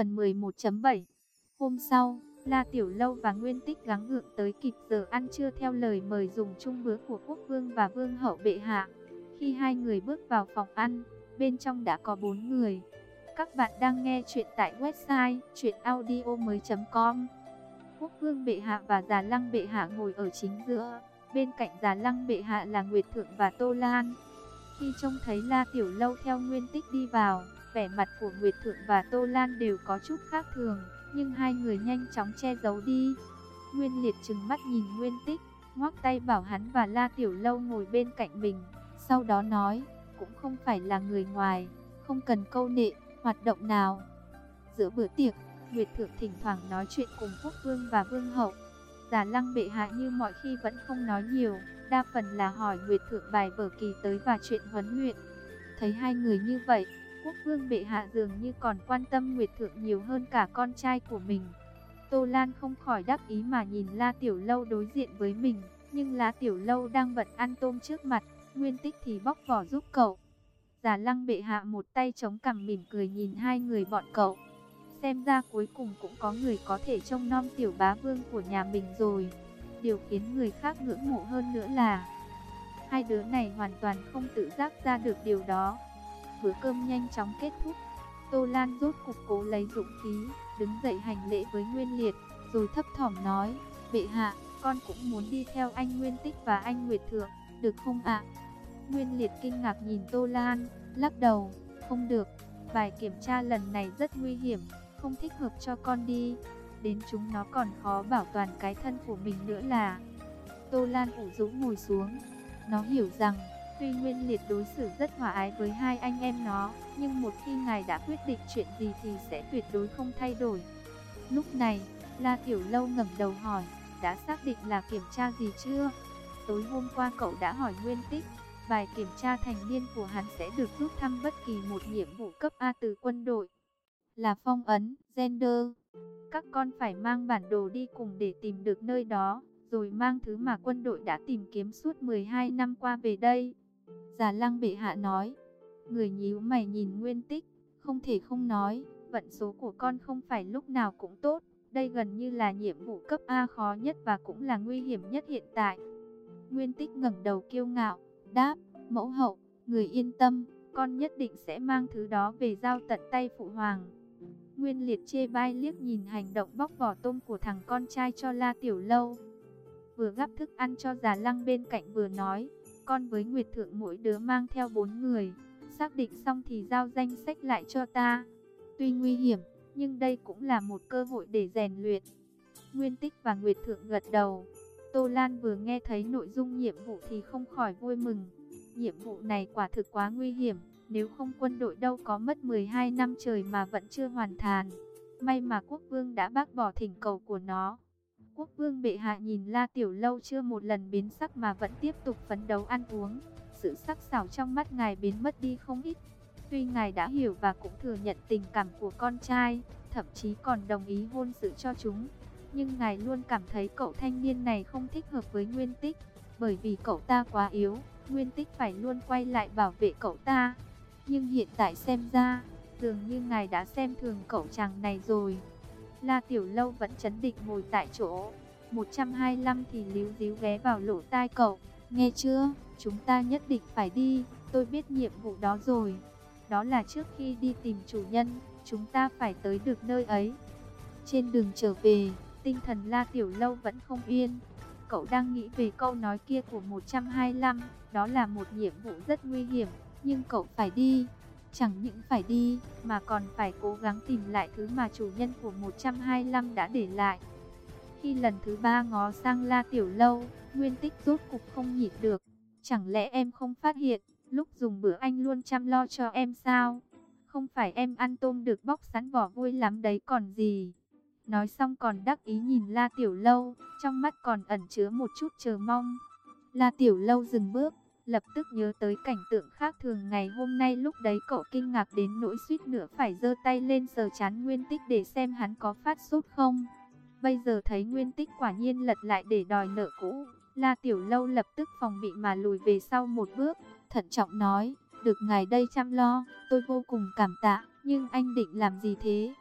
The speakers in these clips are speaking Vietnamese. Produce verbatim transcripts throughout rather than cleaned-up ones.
Phần mười một chấm bảy. Hôm sau, La Tiểu Lâu và Nguyên Tích gắng gượng tới kịp giờ ăn trưa theo lời mời dùng chung bữa của quốc vương và vương hậu bệ hạ. Khi hai người bước vào phòng ăn, bên trong đã có bốn người. Các bạn đang nghe chuyện tại website truyện audio mới chấm com. Quốc vương bệ hạ và Già Lăng bệ hạ ngồi ở chính giữa. Bên cạnh Già Lăng bệ hạ là Nguyệt Thượng và Tô Lan. Khi trông thấy La Tiểu Lâu theo Nguyên Tích đi vào, vẻ mặt của Nguyệt Thượng và Tô Lan đều có chút khác thường, nhưng hai người nhanh chóng che giấu đi. Nguyên Liệt trừng mắt nhìn Nguyên Tích, ngoắc tay bảo hắn và La Tiểu Lâu ngồi bên cạnh mình, sau đó nói, cũng không phải là người ngoài, không cần câu nệ, hoạt động nào. Giữa bữa tiệc, Nguyệt Thượng thỉnh thoảng nói chuyện cùng quốc vương và vương hậu. Già Lăng bệ hạ như mọi khi vẫn không nói nhiều, đa phần là hỏi Nguyệt Thượng bài vở kỳ tới và chuyện huấn luyện. Thấy hai người như vậy, quốc vương bệ hạ dường như còn quan tâm Nguyệt Thượng nhiều hơn cả con trai của mình. Tô Lan không khỏi đắc ý mà nhìn La Tiểu Lâu đối diện với mình, nhưng La Tiểu Lâu đang bận ăn tôm trước mặt, Nguyên Tích thì bóc vỏ giúp cậu. Già Lăng bệ hạ một tay chống cằm mỉm cười nhìn hai người bọn cậu. Xem ra cuối cùng cũng có người có thể trông nom tiểu bá vương của nhà mình rồi. Điều khiến người khác ngưỡng mộ hơn nữa là hai đứa này hoàn toàn không tự giác ra được điều đó. Bữa cơm nhanh chóng kết thúc. Tô Lan rốt cục cố lấy dũng khí, đứng dậy hành lễ với Nguyên Liệt, rồi thấp thỏm nói, bệ hạ, con cũng muốn đi theo anh Nguyên Tích và anh Nguyệt Thượng, được không ạ? Nguyên Liệt kinh ngạc nhìn Tô Lan, lắc đầu, không được, bài kiểm tra lần này rất nguy hiểm, không thích hợp cho con đi, đến chúng nó còn khó bảo toàn cái thân của mình nữa là. Tô Lan ủ rũ ngồi xuống, nó hiểu rằng, tuy Nguyên Liệt đối xử rất hòa ái với hai anh em nó, nhưng một khi ngài đã quyết định chuyện gì thì sẽ tuyệt đối không thay đổi. Lúc này, La Tiểu Lâu ngẩng đầu hỏi, đã xác định là kiểm tra gì chưa? Tối hôm qua cậu đã hỏi Nguyên Tích, bài kiểm tra thành niên của hắn sẽ được rút thăm bất kỳ một nhiệm vụ cấp A từ quân đội. Là phong ấn, gender. Các con phải mang bản đồ đi cùng để tìm được nơi đó, rồi mang thứ mà quân đội đã tìm kiếm suốt mười hai năm qua về đây. Già Lăng bệ hạ nói. Người nhíu mày nhìn Nguyên Tích, không thể không nói, vận số của con không phải lúc nào cũng tốt. Đây gần như là nhiệm vụ cấp A khó nhất và cũng là nguy hiểm nhất hiện tại. Nguyên Tích ngẩng đầu kiêu ngạo, đáp, mẫu hậu, người yên tâm, con nhất định sẽ mang thứ đó về giao tận tay phụ hoàng. Nguyên Liệt chê bai liếc nhìn hành động bóc vỏ tôm của thằng con trai cho La Tiểu Lâu. Vừa gắp thức ăn cho Già Lăng bên cạnh vừa nói, con với Nguyệt Thượng mỗi đứa mang theo bốn người, xác định xong thì giao danh sách lại cho ta. Tuy nguy hiểm, nhưng đây cũng là một cơ hội để rèn luyện. Nguyên Tích và Nguyệt Thượng gật đầu. Tô Lan vừa nghe thấy nội dung nhiệm vụ thì không khỏi vui mừng. Nhiệm vụ này quả thực quá nguy hiểm, nếu không quân đội đâu có mất mười hai năm trời mà vẫn chưa hoàn thành. May mà quốc vương đã bác bỏ thỉnh cầu của nó. Quốc vương bệ hạ nhìn La Tiểu Lâu chưa một lần biến sắc mà vẫn tiếp tục phấn đấu ăn uống. Sự sắc sảo trong mắt ngài biến mất đi không ít. Tuy ngài đã hiểu và cũng thừa nhận tình cảm của con trai, thậm chí còn đồng ý hôn sự cho chúng, nhưng ngài luôn cảm thấy cậu thanh niên này không thích hợp với Nguyên Tích. Bởi vì cậu ta quá yếu, Nguyên Tích phải luôn quay lại bảo vệ cậu ta. Nhưng hiện tại xem ra, dường như ngài đã xem thường cậu chàng này rồi. La Tiểu Lâu vẫn trấn định ngồi tại chỗ. một trăm hai mươi lăm thì líu díu ghé vào lỗ tai cậu. Nghe chưa, chúng ta nhất định phải đi, tôi biết nhiệm vụ đó rồi. Đó là trước khi đi tìm chủ nhân, chúng ta phải tới được nơi ấy. Trên đường trở về, tinh thần La Tiểu Lâu vẫn không yên. Cậu đang nghĩ về câu nói kia của một trăm hai mươi lăm, đó là một nhiệm vụ rất nguy hiểm, nhưng cậu phải đi. Chẳng những phải đi, mà còn phải cố gắng tìm lại thứ mà chủ nhân của một trăm hai mươi lăm đã để lại. Khi lần thứ ba ngó sang La Tiểu Lâu, Nguyên Tích rốt cục không nhịn được. Chẳng lẽ em không phát hiện, lúc dùng bữa anh luôn chăm lo cho em sao? Không phải em ăn tôm được bóc sẵn vỏ vui lắm đấy còn gì. Nói xong còn đắc ý nhìn La Tiểu Lâu, trong mắt còn ẩn chứa một chút chờ mong. La Tiểu Lâu dừng bước, lập tức nhớ tới cảnh tượng khác thường ngày hôm nay, lúc đấy cậu kinh ngạc đến nỗi suýt nữa phải giơ tay lên sờ trán Nguyên Tích để xem hắn có phát sốt không. Bây giờ thấy Nguyên Tích quả nhiên lật lại để đòi nợ cũ, La Tiểu Lâu lập tức phòng bị mà lùi về sau một bước, thận trọng nói, được ngài đây chăm lo, tôi vô cùng cảm tạ, nhưng anh định làm gì thế?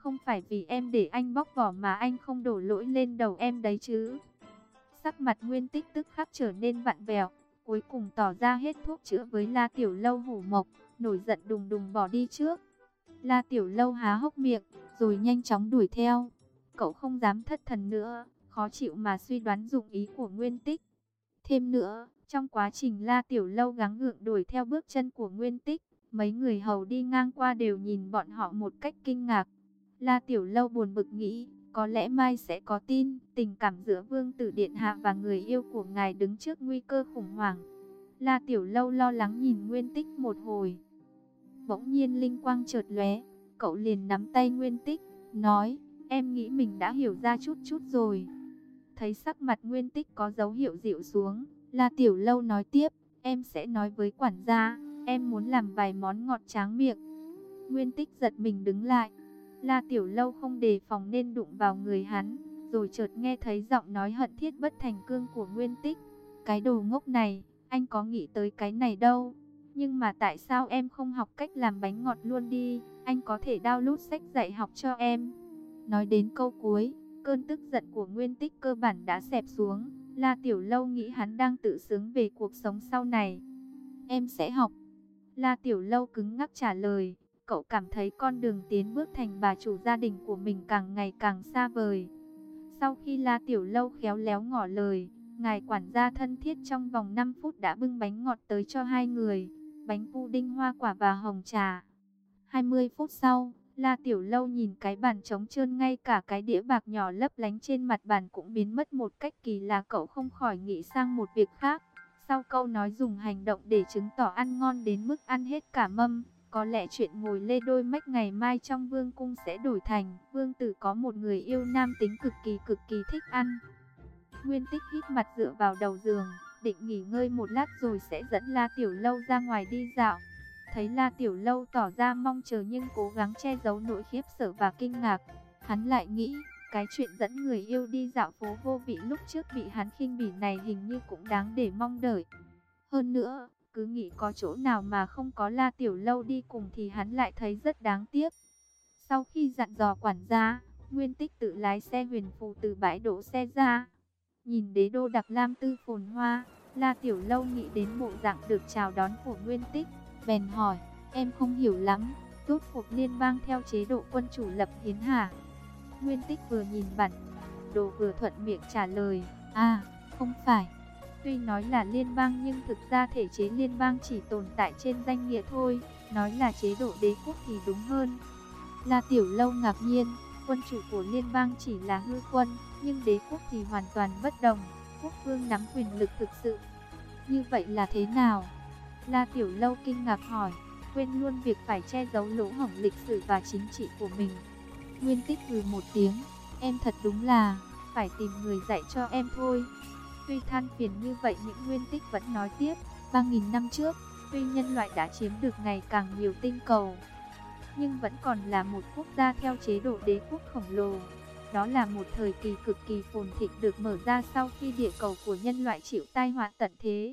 Không phải vì em để anh bóc vỏ mà anh không đổ lỗi lên đầu em đấy chứ. Sắc mặt Nguyên Tích tức khắc trở nên vặn vẹo, cuối cùng tỏ ra hết thuốc chữa với La Tiểu Lâu hủ mộc, nổi giận đùng đùng bỏ đi trước. La Tiểu Lâu há hốc miệng, rồi nhanh chóng đuổi theo. Cậu không dám thất thần nữa, khó chịu mà suy đoán dụng ý của Nguyên Tích. Thêm nữa, trong quá trình La Tiểu Lâu gắng gượng đuổi theo bước chân của Nguyên Tích, mấy người hầu đi ngang qua đều nhìn bọn họ một cách kinh ngạc. La Tiểu Lâu buồn bực nghĩ, có lẽ mai sẽ có tin, tình cảm giữa Vương tử Điện Hạ và người yêu của ngài đứng trước nguy cơ khủng hoảng. La Tiểu Lâu lo lắng nhìn Nguyên Tích một hồi. Bỗng nhiên linh quang chợt lóe, cậu liền nắm tay Nguyên Tích, nói, em nghĩ mình đã hiểu ra chút chút rồi. Thấy sắc mặt Nguyên Tích có dấu hiệu dịu xuống, La Tiểu Lâu nói tiếp, em sẽ nói với quản gia, em muốn làm vài món ngọt tráng miệng. Nguyên Tích giật mình đứng lại. La Tiểu Lâu không đề phòng nên đụng vào người hắn, rồi chợt nghe thấy giọng nói hận thiết bất thành cương của Nguyên Tích. Cái đồ ngốc này, anh có nghĩ tới cái này đâu. Nhưng mà tại sao em không học cách làm bánh ngọt luôn đi, anh có thể download sách dạy học cho em. Nói đến câu cuối, cơn tức giận của Nguyên Tích cơ bản đã xẹp xuống. La Tiểu Lâu nghĩ hắn đang tự sướng về cuộc sống sau này. Em sẽ học. La Tiểu Lâu cứng ngắc trả lời. Cậu cảm thấy con đường tiến bước thành bà chủ gia đình của mình càng ngày càng xa vời. Sau khi La Tiểu Lâu khéo léo ngỏ lời, ngài quản gia thân thiết trong vòng năm phút đã bưng bánh ngọt tới cho hai người, bánh pudding hoa quả và hồng trà. hai mươi phút sau, La Tiểu Lâu nhìn cái bàn trống trơn, ngay cả cái đĩa bạc nhỏ lấp lánh trên mặt bàn cũng biến mất một cách kỳ lạ. Cậu không khỏi nghĩ sang một việc khác. Sau câu nói dùng hành động để chứng tỏ ăn ngon đến mức ăn hết cả mâm, có lẽ chuyện ngồi lê đôi mách ngày mai trong vương cung sẽ đổi thành vương tử có một người yêu nam tính cực kỳ cực kỳ thích ăn. Nguyên Tích hít mặt dựa vào đầu giường, định nghỉ ngơi một lát rồi sẽ dẫn La Tiểu Lâu ra ngoài đi dạo. Thấy La Tiểu Lâu tỏ ra mong chờ nhưng cố gắng che giấu nỗi khiếp sợ và kinh ngạc, hắn lại nghĩ, cái chuyện dẫn người yêu đi dạo phố vô vị lúc trước bị hắn khinh bỉ này hình như cũng đáng để mong đợi. Hơn nữa, cứ nghĩ có chỗ nào mà không có La Tiểu Lâu đi cùng thì hắn lại thấy rất đáng tiếc. Sau khi dặn dò quản gia, Nguyên Tích tự lái xe huyền phù từ bãi đỗ xe ra. Nhìn đế đô Đặc Lam Tư phồn hoa, La Tiểu Lâu nghĩ đến bộ dạng được chào đón của Nguyên Tích, bèn hỏi, em không hiểu lắm, rốt cuộc liên bang theo chế độ quân chủ lập hiến hả? Nguyên Tích vừa nhìn bản đồ vừa thuận miệng trả lời, à, không phải. Tuy nói là liên bang nhưng thực ra thể chế liên bang chỉ tồn tại trên danh nghĩa thôi, nói là chế độ đế quốc thì đúng hơn. La Tiểu Lâu ngạc nhiên, quân chủ của liên bang chỉ là hư quân, nhưng đế quốc thì hoàn toàn bất đồng, quốc vương nắm quyền lực thực sự. Như vậy là thế nào? La Tiểu Lâu kinh ngạc hỏi, quên luôn việc phải che giấu lỗ hổng lịch sử và chính trị của mình. Nguyên Tích hừ một tiếng, em thật đúng là, phải tìm người dạy cho em thôi. Tuy than phiền như vậy nhưng Nguyên Tích vẫn nói tiếp, ba nghìn năm trước, tuy nhân loại đã chiếm được ngày càng nhiều tinh cầu, nhưng vẫn còn là một quốc gia theo chế độ đế quốc khổng lồ. Đó là một thời kỳ cực kỳ phồn thịnh được mở ra sau khi địa cầu của nhân loại chịu tai họa tận thế.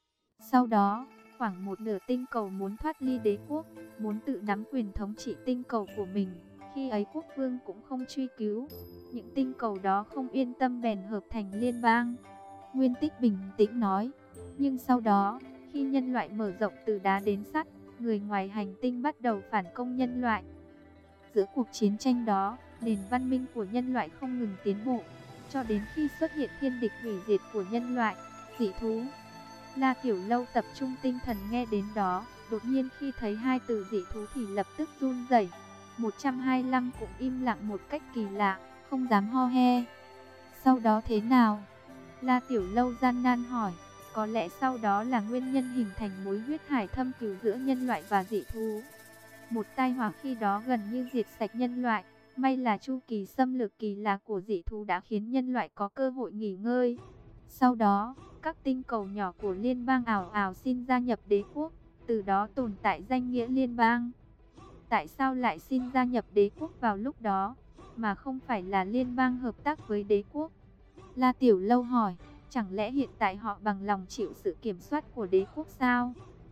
Sau đó, khoảng một nửa tinh cầu muốn thoát ly đế quốc, muốn tự nắm quyền thống trị tinh cầu của mình. Khi ấy quốc vương cũng không truy cứu, những tinh cầu đó không yên tâm bèn hợp thành liên bang. Nguyên Tích bình tĩnh nói, nhưng sau đó, khi nhân loại mở rộng từ đá đến sắt, người ngoài hành tinh bắt đầu phản công nhân loại. Giữa cuộc chiến tranh đó, nền văn minh của nhân loại không ngừng tiến bộ, cho đến khi xuất hiện thiên địch hủy diệt của nhân loại, dị thú. La Tiểu Lâu tập trung tinh thần nghe đến đó, đột nhiên khi thấy hai từ dị thú thì lập tức run rẩy. một trăm hai mươi lăm cũng im lặng một cách kỳ lạ, không dám ho he. Sau đó thế nào? La Tiểu Lâu gian nan hỏi. Có lẽ sau đó là nguyên nhân hình thành mối huyết hải thâm cừu giữa nhân loại và dị thú. Một tai họa khi đó gần như diệt sạch nhân loại. May là chu kỳ xâm lược kỳ lạ của dị thú đã khiến nhân loại có cơ hội nghỉ ngơi. Sau đó, các tinh cầu nhỏ của liên bang ảo ảo xin gia nhập đế quốc, từ đó tồn tại danh nghĩa liên bang. Tại sao lại xin gia nhập đế quốc vào lúc đó, mà không phải là liên bang hợp tác với đế quốc? La Tiểu Lâu hỏi, chẳng lẽ hiện tại họ bằng lòng chịu sự kiểm soát của đế quốc sao?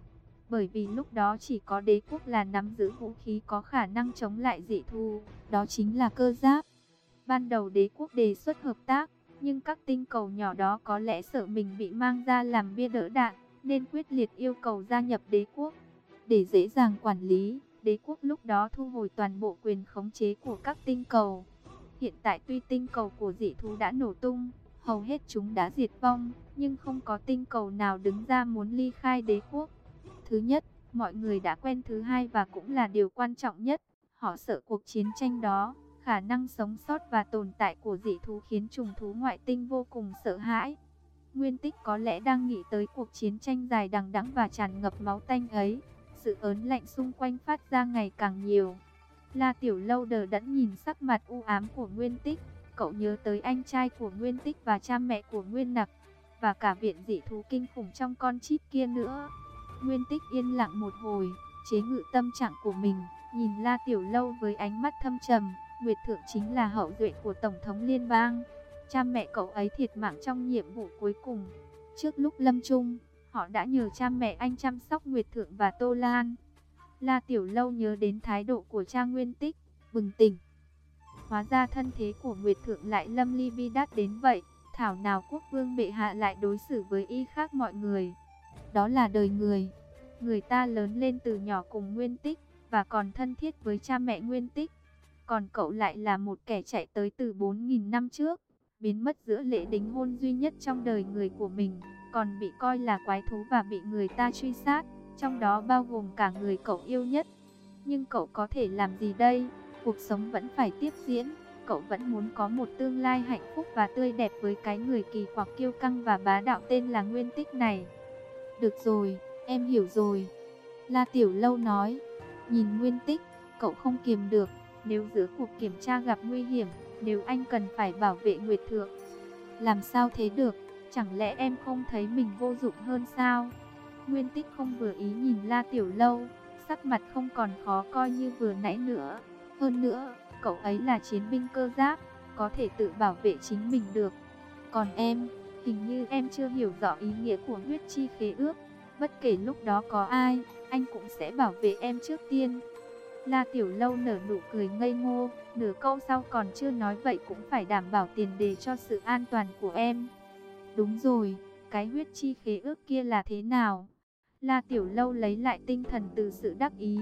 Bởi vì lúc đó chỉ có đế quốc là nắm giữ vũ khí có khả năng chống lại dị thú, đó chính là cơ giáp. Ban đầu đế quốc đề xuất hợp tác, nhưng các tinh cầu nhỏ đó có lẽ sợ mình bị mang ra làm bia đỡ đạn, nên quyết liệt yêu cầu gia nhập đế quốc. Để dễ dàng quản lý, đế quốc lúc đó thu hồi toàn bộ quyền khống chế của các tinh cầu. Hiện tại tuy tinh cầu của dị thú đã nổ tung, hầu hết chúng đã diệt vong, nhưng không có tinh cầu nào đứng ra muốn ly khai đế quốc. Thứ nhất, mọi người đã quen. Thứ hai và cũng là điều quan trọng nhất, họ sợ cuộc chiến tranh đó. Khả năng sống sót và tồn tại của dị thú khiến trùng thú ngoại tinh vô cùng sợ hãi. Nguyên Tích có lẽ đang nghĩ tới cuộc chiến tranh dài đằng đẵng và tràn ngập máu tanh ấy. Sự ớn lạnh xung quanh phát ra ngày càng nhiều. La Tiểu Lâu đờ đẫn nhìn sắc mặt u ám của Nguyên Tích. Cậu nhớ tới anh trai của Nguyên Tích và cha mẹ của Nguyên Nặc, và cả viện dị thú kinh khủng trong con chip kia nữa. Nguyên Tích yên lặng một hồi, chế ngự tâm trạng của mình, nhìn La Tiểu Lâu với ánh mắt thâm trầm. Nguyệt Thượng chính là hậu duệ của Tổng thống liên bang. Cha mẹ cậu ấy thiệt mạng trong nhiệm vụ cuối cùng. Trước lúc lâm chung, họ đã nhờ cha mẹ anh chăm sóc Nguyệt Thượng và Tô Lan. La Tiểu Lâu nhớ đến thái độ của cha Nguyên Tích, bừng tỉnh. Hóa ra thân thế của Nguyệt Thượng lại lâm ly bi đát đến vậy. Thảo nào quốc vương bệ hạ lại đối xử với y khác mọi người. Đó là đời người. Người ta lớn lên từ nhỏ cùng Nguyên Tích, và còn thân thiết với cha mẹ Nguyên Tích. Còn cậu lại là một kẻ chạy tới từ bốn nghìn năm trước, biến mất giữa lễ đính hôn duy nhất trong đời người của mình, còn bị coi là quái thú và bị người ta truy sát, trong đó bao gồm cả người cậu yêu nhất. Nhưng cậu có thể làm gì đây? Cuộc sống vẫn phải tiếp diễn, cậu vẫn muốn có một tương lai hạnh phúc và tươi đẹp với cái người kỳ quặc kiêu căng và bá đạo tên là Nguyên Tích này. Được rồi, em hiểu rồi. La Tiểu Lâu nói, nhìn Nguyên Tích, cậu không kiềm được. Nếu giữa cuộc kiểm tra gặp nguy hiểm, nếu anh cần phải bảo vệ Nguyệt Thượng, làm sao thế được? Chẳng lẽ em không thấy mình vô dụng hơn sao? Nguyên Tích không vừa ý nhìn La Tiểu Lâu, sắc mặt không còn khó coi như vừa nãy nữa. Hơn nữa, cậu ấy là chiến binh cơ giáp, có thể tự bảo vệ chính mình được. Còn em, hình như em chưa hiểu rõ ý nghĩa của huyết chi khế ước. Bất kể lúc đó có ai, anh cũng sẽ bảo vệ em trước tiên. La Tiểu Lâu nở nụ cười ngây ngô, nửa câu sau còn chưa nói vậy cũng phải đảm bảo tiền đề cho sự an toàn của em. Đúng rồi, cái huyết chi khế ước kia là thế nào? La Tiểu Lâu lấy lại tinh thần từ sự đắc ý,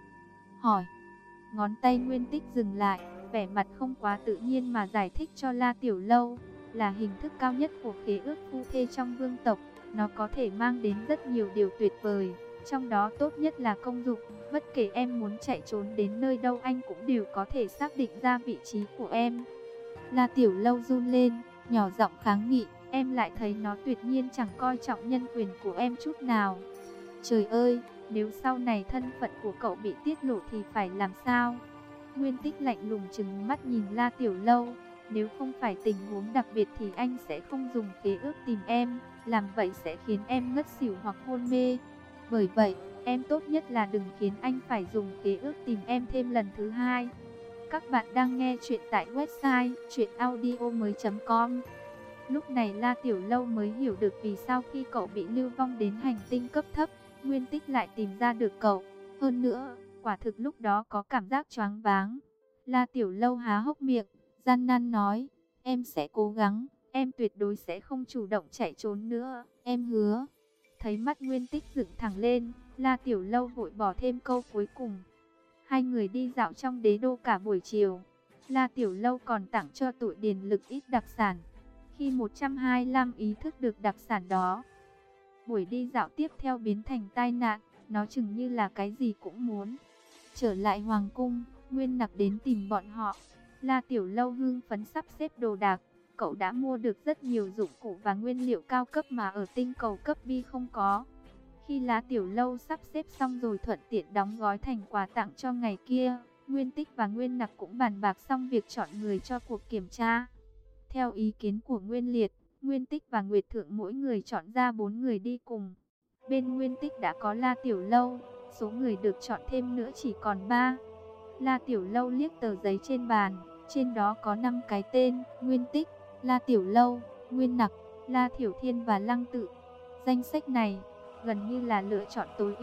hỏi. Ngón tay Nguyên Tích dừng lại, vẻ mặt không quá tự nhiên mà giải thích cho La Tiểu Lâu, là hình thức cao nhất của khế ước phu thê trong vương tộc. Nó có thể mang đến rất nhiều điều tuyệt vời, trong đó tốt nhất là công dụng. Bất kể em muốn chạy trốn đến nơi đâu, anh cũng đều có thể xác định ra vị trí của em. La Tiểu Lâu run lên, nhỏ giọng kháng nghị. Em lại thấy nó tuyệt nhiên chẳng coi trọng nhân quyền của em chút nào. Trời ơi, nếu sau này thân phận của cậu bị tiết lộ thì phải làm sao? Nguyên Tích lạnh lùng trừng mắt nhìn La Tiểu Lâu. Nếu không phải tình huống đặc biệt thì anh sẽ không dùng khế ước tìm em. Làm vậy sẽ khiến em ngất xỉu hoặc hôn mê. Bởi vậy, em tốt nhất là đừng khiến anh phải dùng khế ước tìm em thêm lần thứ hai. Các bạn đang nghe chuyện tại website truyện audio mới chấm com. Lúc này La Tiểu Lâu mới hiểu được vì sao khi cậu bị lưu vong đến hành tinh cấp thấp, Nguyên Tích lại tìm ra được cậu. Hơn nữa, quả thực lúc đó có cảm giác choáng váng. La Tiểu Lâu há hốc miệng, gian nan nói, em sẽ cố gắng, em tuyệt đối sẽ không chủ động chạy trốn nữa, em hứa. Thấy mắt Nguyên Tích dựng thẳng lên, La Tiểu Lâu vội bỏ thêm câu cuối cùng. Hai người đi dạo trong đế đô cả buổi chiều. La Tiểu Lâu còn tặng cho tụi điền lực ít đặc sản. Khi một trăm hai mươi lăm ý thức được đặc sản đó, buổi đi dạo tiếp theo biến thành tai nạn. Nó chừng như là cái gì cũng muốn. Trở lại hoàng cung, Nguyên Nặc đến tìm bọn họ. La Tiểu Lâu hưng phấn sắp xếp đồ đạc. Cậu đã mua được rất nhiều dụng cụ và nguyên liệu cao cấp mà ở tinh cầu cấp bi không có. Khi La Tiểu Lâu sắp xếp xong rồi thuận tiện đóng gói thành quà tặng cho ngày kia, Nguyên Tích và Nguyên Nặc cũng bàn bạc xong việc chọn người cho cuộc kiểm tra. Theo ý kiến của Nguyên Liệt, Nguyên Tích và Nguyệt Thượng mỗi người chọn ra bốn người đi cùng. Bên Nguyên Tích đã có La Tiểu Lâu, số người được chọn thêm nữa chỉ còn ba. La Tiểu Lâu liếc tờ giấy trên bàn, trên đó có năm cái tên: Nguyên Tích, La Tiểu Lâu, Nguyên Nặc, La Thiểu Thiên và Lăng Tự. Danh sách này gần như là lựa chọn tối ưu,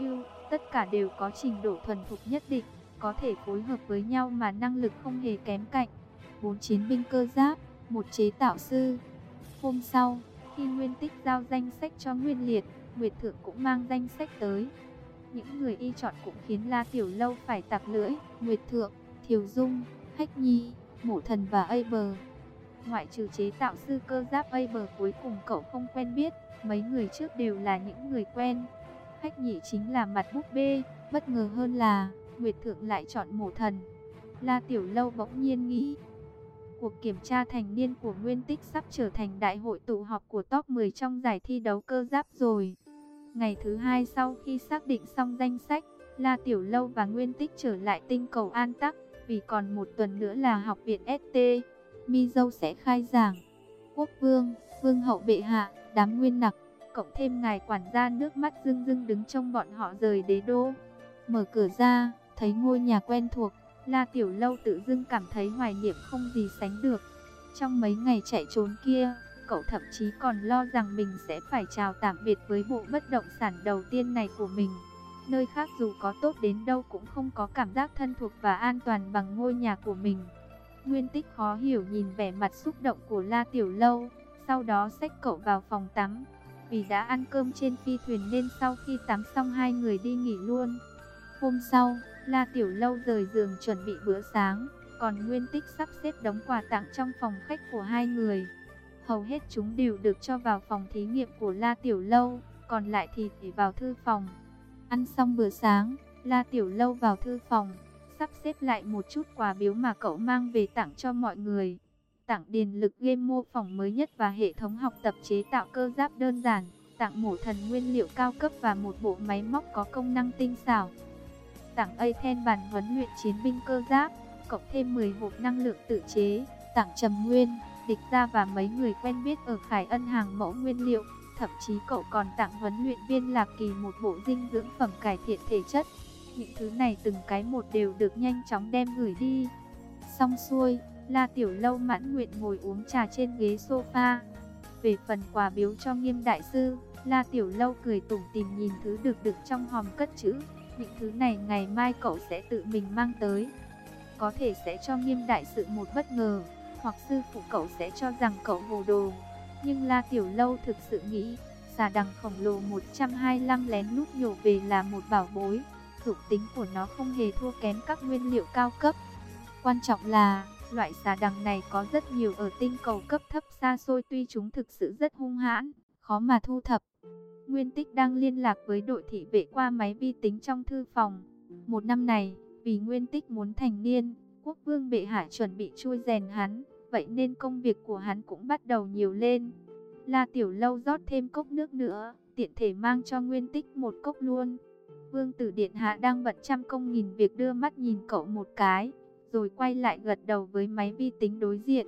tất cả đều có trình độ thuần thục nhất định, có thể phối hợp với nhau mà năng lực không hề kém cạnh. Bốn chiến binh cơ giáp, một chế tạo sư. Hôm sau, khi Nguyên Tích giao danh sách cho Nguyên Liệt, Nguyệt Thượng cũng mang danh sách tới. Những người y chọn cũng khiến La Tiểu Lâu phải tặc lưỡi. Nguyệt Thượng, Thiều Dung, Hách Nhi, Mộ Thần và Aber. Ngoại trừ chế tạo sư cơ giáp Aber cuối cùng cậu không quen biết, mấy người trước đều là những người quen. Hách Nhị chính là mặt búp bê, bất ngờ hơn là Nguyệt Thượng lại chọn Mộ Thần. La Tiểu Lâu bỗng nhiên nghĩ, cuộc kiểm tra thành niên của Nguyên Tích sắp trở thành đại hội tụ họp của top mười trong giải thi đấu cơ giáp rồi. Ngày thứ hai sau khi xác định xong danh sách, La Tiểu Lâu và Nguyên Tích trở lại tinh cầu An Tắc, vì còn một tuần nữa là học viện ét tê. Mi Dâu sẽ khai giảng. Quốc vương, vương hậu bệ hạ, đám nguyên nặc, cộng thêm ngài quản gia nước mắt rưng rưng đứng trông bọn họ rời đế đô. Mở cửa ra, thấy ngôi nhà quen thuộc, La Tiểu Lâu tự dưng cảm thấy hoài niệm không gì sánh được. Trong mấy ngày chạy trốn kia, cậu thậm chí còn lo rằng mình sẽ phải chào tạm biệt với bộ bất động sản đầu tiên này của mình. Nơi khác dù có tốt đến đâu cũng không có cảm giác thân thuộc và an toàn bằng ngôi nhà của mình. Nguyên Tích khó hiểu nhìn vẻ mặt xúc động của La Tiểu Lâu, sau đó xách cậu vào phòng tắm. Vì đã ăn cơm trên phi thuyền nên sau khi tắm xong hai người đi nghỉ luôn. Hôm sau, La Tiểu Lâu rời giường chuẩn bị bữa sáng, còn Nguyên Tích sắp xếp đống quà tặng trong phòng khách của hai người. Hầu hết chúng đều được cho vào phòng thí nghiệm của La Tiểu Lâu, còn lại thì để vào thư phòng. Ăn xong bữa sáng, La Tiểu Lâu vào thư phòng, sắp xếp lại một chút quà biếu mà cậu mang về tặng cho mọi người. Tặng điền lực game mô phỏng mới nhất và hệ thống học tập chế tạo cơ giáp đơn giản, tặng Mộ Thần nguyên liệu cao cấp và một bộ máy móc có công năng tinh xảo. Tặng Aten bàn huấn luyện chiến binh cơ giáp, cộng thêm mười hộp năng lượng tự chế. Tặng Trầm Nguyên, Địch Gia và mấy người quen biết ở Khải Ân hàng mẫu nguyên liệu. Thậm chí cậu còn tặng huấn luyện viên Lạc Kỳ một bộ dinh dưỡng phẩm cải thiện thể chất. Những thứ này từng cái một đều được nhanh chóng đem gửi đi. Xong xuôi, La Tiểu Lâu mãn nguyện ngồi uống trà trên ghế sofa. Về phần quà biếu cho Nghiêm đại sư, La Tiểu Lâu cười tủm tỉm nhìn thứ được đựng trong hòm cất trữ. Những thứ này ngày mai cậu sẽ tự mình mang tới. Có thể sẽ cho Nghiêm đại sự một bất ngờ, hoặc sư phụ cậu sẽ cho rằng cậu hồ đồ. Nhưng La Tiểu Lâu thực sự nghĩ, xà đằng khổng lồ một trăm hai mươi lăm lén lút nhổ về là một bảo bối. Thuộc tính của nó không hề thua kém các nguyên liệu cao cấp. Quan trọng là, loại xà đằng này có rất nhiều ở tinh cầu cấp thấp xa xôi, tuy chúng thực sự rất hung hãn, khó mà thu thập. Nguyên Tích đang liên lạc với đội thị vệ qua máy vi tính trong thư phòng. Một năm này, vì Nguyên Tích muốn thành niên, quốc vương bệ hạ chuẩn bị chui rèn hắn, vậy nên công việc của hắn cũng bắt đầu nhiều lên. La Tiểu Lâu rót thêm cốc nước nữa, tiện thể mang cho Nguyên Tích một cốc luôn. Vương tử điện hạ đang bận trăm công nghìn việc đưa mắt nhìn cậu một cái, rồi quay lại gật đầu với máy vi tính đối diện.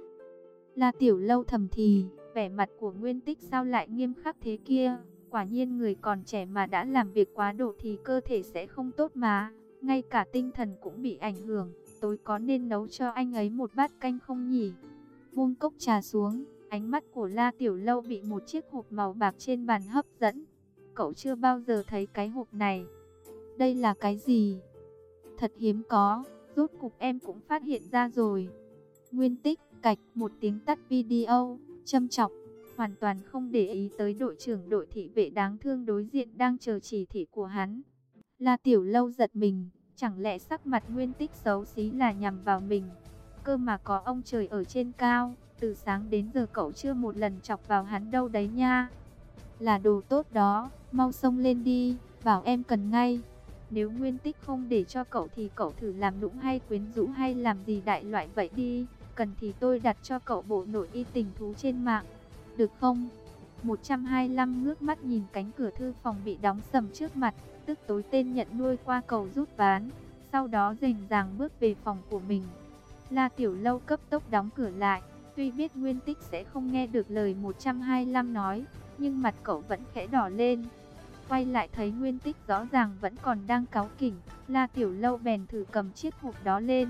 La Tiểu Lâu thầm thì, vẻ mặt của Nguyên Tích sao lại nghiêm khắc thế kia, quả nhiên người còn trẻ mà đã làm việc quá độ thì cơ thể sẽ không tốt mà, ngay cả tinh thần cũng bị ảnh hưởng. Tối có nên nấu cho anh ấy một bát canh không nhỉ? Buông cốc trà xuống, ánh mắt của La Tiểu Lâu bị một chiếc hộp màu bạc trên bàn hấp dẫn. Cậu chưa bao giờ thấy cái hộp này. Đây là cái gì? Thật hiếm có, rốt cục em cũng phát hiện ra rồi. Nguyên Tích cạch một tiếng tắt video, châm chọc, hoàn toàn không để ý tới đội trưởng đội thị vệ đáng thương đối diện đang chờ chỉ thị của hắn. La Tiểu Lâu giật mình, chẳng lẽ sắc mặt Nguyên Tích xấu xí là nhằm vào mình? Cơ mà có ông trời ở trên cao, từ sáng đến giờ cậu chưa một lần chọc vào hắn đâu đấy nha. Là đồ tốt đó, mau xông lên đi, bảo em cần ngay. Nếu Nguyên Tích không để cho cậu thì cậu thử làm nũng hay quyến rũ hay làm gì đại loại vậy đi. Cần thì tôi đặt cho cậu bộ nội y tình thú trên mạng, được không? một trăm hai mươi lăm ngước mắt nhìn cánh cửa thư phòng bị đóng sầm trước mặt, tức tối tên nhận nuôi qua cầu rút ván, sau đó rành ràng bước về phòng của mình. La Tiểu Lâu cấp tốc đóng cửa lại, tuy biết Nguyên Tích sẽ không nghe được lời một trăm hai mươi lăm nói, nhưng mặt cậu vẫn khẽ đỏ lên. Quay lại thấy Nguyên Tích rõ ràng vẫn còn đang cáu kỉnh, La Tiểu Lâu bèn thử cầm chiếc hộp đó lên.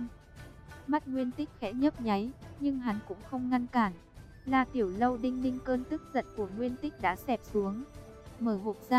Mắt Nguyên Tích khẽ nhấp nháy, nhưng hắn cũng không ngăn cản. La Tiểu Lâu đinh ninh cơn tức giận của Nguyên Tích đã xẹp xuống. Mở hộp ra,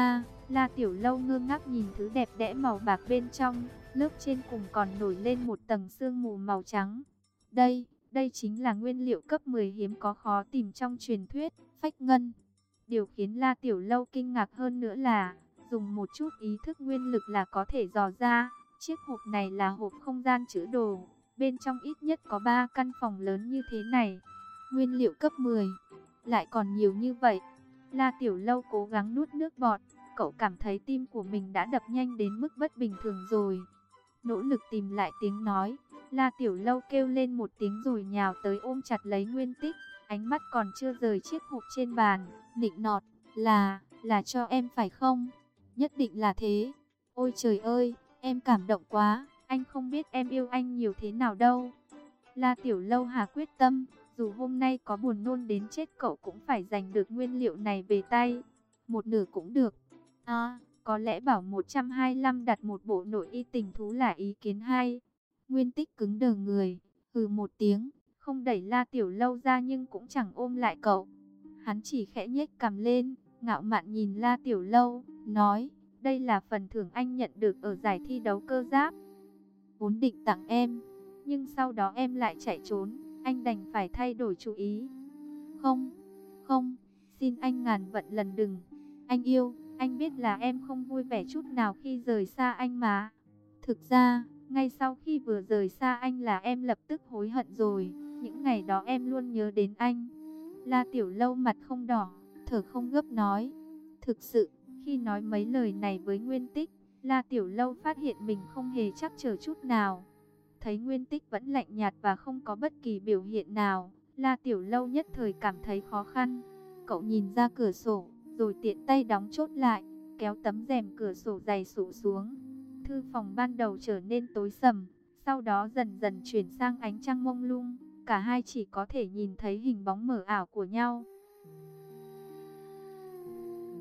La Tiểu Lâu ngơ ngác nhìn thứ đẹp đẽ màu bạc bên trong, lớp trên cùng còn nổi lên một tầng sương mù màu trắng. Đây, đây chính là nguyên liệu cấp mười hiếm có khó tìm trong truyền thuyết, phách ngân. Điều khiến La Tiểu Lâu kinh ngạc hơn nữa là, dùng một chút ý thức nguyên lực là có thể dò ra, chiếc hộp này là hộp không gian trữ đồ, bên trong ít nhất có ba căn phòng lớn như thế này. Nguyên liệu cấp mười, lại còn nhiều như vậy. La Tiểu Lâu cố gắng nuốt nước bọt, cậu cảm thấy tim của mình đã đập nhanh đến mức bất bình thường rồi. Nỗ lực tìm lại tiếng nói, La Tiểu Lâu kêu lên một tiếng rồi nhào tới ôm chặt lấy Nguyên Tích, ánh mắt còn chưa rời chiếc hộp trên bàn, nịnh nọt, là, là cho em phải không? Nhất định là thế. Ôi trời ơi, em cảm động quá, anh không biết em yêu anh nhiều thế nào đâu. La Tiểu Lâu hà quyết tâm, dù hôm nay có buồn nôn đến chết cậu cũng phải giành được nguyên liệu này về tay. Một nửa cũng được. À, có lẽ bảo một trăm hai mươi lăm đặt một bộ nội y tình thú là ý kiến hay. Nguyên Tích cứng đờ người, hừ một tiếng, không đẩy La Tiểu Lâu ra nhưng cũng chẳng ôm lại cậu. Hắn chỉ khẽ nhếch cằm lên, ngạo mạn nhìn La Tiểu Lâu, nói, đây là phần thưởng anh nhận được ở giải thi đấu cơ giáp. Vốn định tặng em, nhưng sau đó em lại chạy trốn, anh đành phải thay đổi chủ ý. Không, không, xin anh ngàn vạn lần đừng. Anh yêu, anh biết là em không vui vẻ chút nào khi rời xa anh mà. Thực ra, ngay sau khi vừa rời xa anh là em lập tức hối hận rồi. Những ngày đó em luôn nhớ đến anh. La Tiểu Lâu mặt không đỏ, thở không gấp nói. Thực sự, khi nói mấy lời này với Nguyên Tích, La Tiểu Lâu phát hiện mình không hề trắc trở chút nào. Thấy Nguyên Tích vẫn lạnh nhạt và không có bất kỳ biểu hiện nào, La Tiểu Lâu nhất thời cảm thấy khó khăn. Cậu nhìn ra cửa sổ, rồi tiện tay đóng chốt lại, kéo tấm rèm cửa sổ dày sụ xuống. Thư phòng ban đầu trở nên tối sầm, sau đó dần dần chuyển sang ánh trăng mông lung. Cả hai chỉ có thể nhìn thấy hình bóng mờ ảo của nhau.